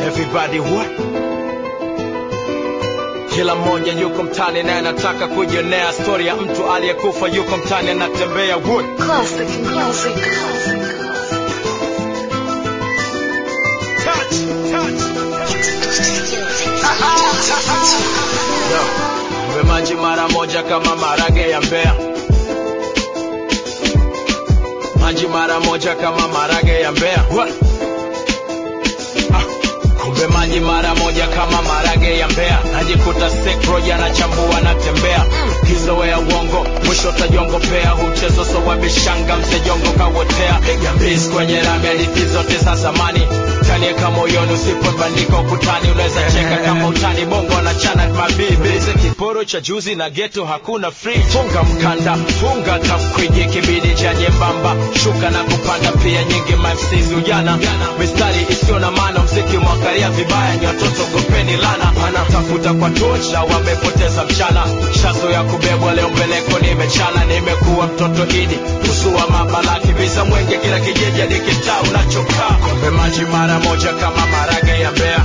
Everybody what? Kila mmoja yuko mtani na anataka kujionea story ya mtu aliyekufa yuko mtani anatembea wood. Classic. Kumbe maji mara moja kama marage ya Mbeya. Maji mara moja kama marage ya Mbeya. Kumbe maji mara moja kama marage ya Mbeya. Najikuta sekro yanachambua na tembea. Kizoea uongo, mwisho tajongopea. Huchezo so wabishanga msejongo kawotea. Gambis kwenye rami hadithi zote za zamani. Tanieka moyoni usipobandika ukutani. Unaweza cheka kama utani bongo na chana mabibi. Bize kiporo cha juzi na ghetto hakuna free. Funga mkanda, funga tafkwiji kibidi cha nyembamba. Shuka na kupanda pia nyingi MCs ujana. Mistari isio na maana mziki mwakaria vibaya. Ni watoto gopeni lana. Wanatafuta kwa tocha wamepoteza mchana. Shazo ya kubebwa leo mbeleko nimechana. Nimekuwa mtoto idi usua mabala kibiza mwenge kila kijiji hadi kitaa unachokaa. Kumbe maji mara moja kama marage ya Mbeya.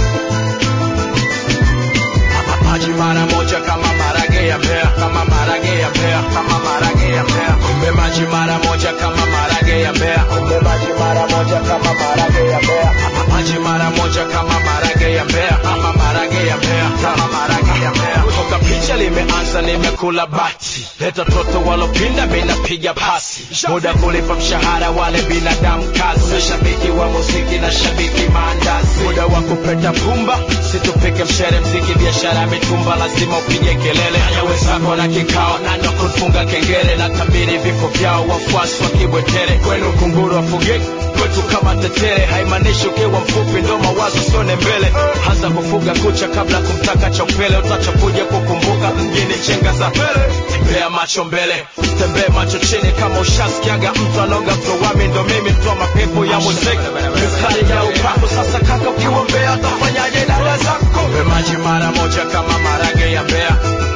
Maji mara moja kama marage ya Mbeya. Kama marage ya Mbeya. Kama marage ya Mbeya. Kumbe maji mara moja kama marage ya Mbeya. Kumbe maji mara moja kama marage ya Mbeya. Maji mara moja kama marage ya Mbeya. Kama marage ya Mbeya. Kama marage ya Mbeya. Toka picha limeanza nimekula bati. Leta toto walopinda mina piga pasi. Muda kulipa mshahara wale binadamu kazi. Shabiki wa muziki na shabiki maandazi. Muda wa kupeta pumba situpike mshere mziki biashara mitumba lazima upige kelele. Haya wenzako na kikao nando kufunga kengele na tabiri vifo vyao wafuasi wa kibwetere. Kwenu kunguru wafugeki kwetu kama tetere. Haimanishi ukiwa mfupi ndo mawazo sione mbele. Anza kufuga kucha kabla kumtaka chopele. Utachakuja kukumbuka mjini chenga za pele. Tembea macho mbele, tembea macho chini. Kama ushasikiaga mtu anoga mtowami ndo mimi mtoa mapepo ya muziki. Mistari ya upako sasa kaka ukiwa Mbeya utafanyaje dada zako. Kumbe maji mara moja kama marage ya Mbeya.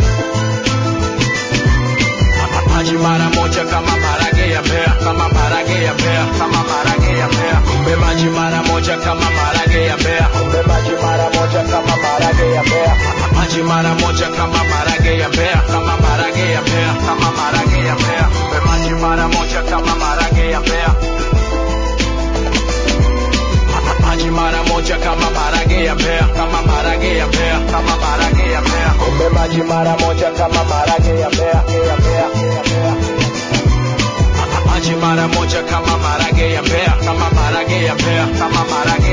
Maji mara moja kama marage ya Mbeya. Kama marage ya Mbeya. Kama marage ya Mbeya. Kumbe maji mara moja kama marage ya Mbeya. Kumbe maji mara moja kama marage ya Mbeya. Maji mara moja kama marage ya Mbeya. Kama marage ya Mbeya. Kama marage ya Mbeya. Kumbe maji mara moja kama marage ya Mbeya. Maji mara moja kama marage ya Mbeya. Kama marage ya Mbeya. Kama marage ya Mbeya. Kumbe maji mara moja kama marage ya Mbeya. Maji mara moja kama marage ya Mbeya. Kama marage ya Mbeya. Kama marage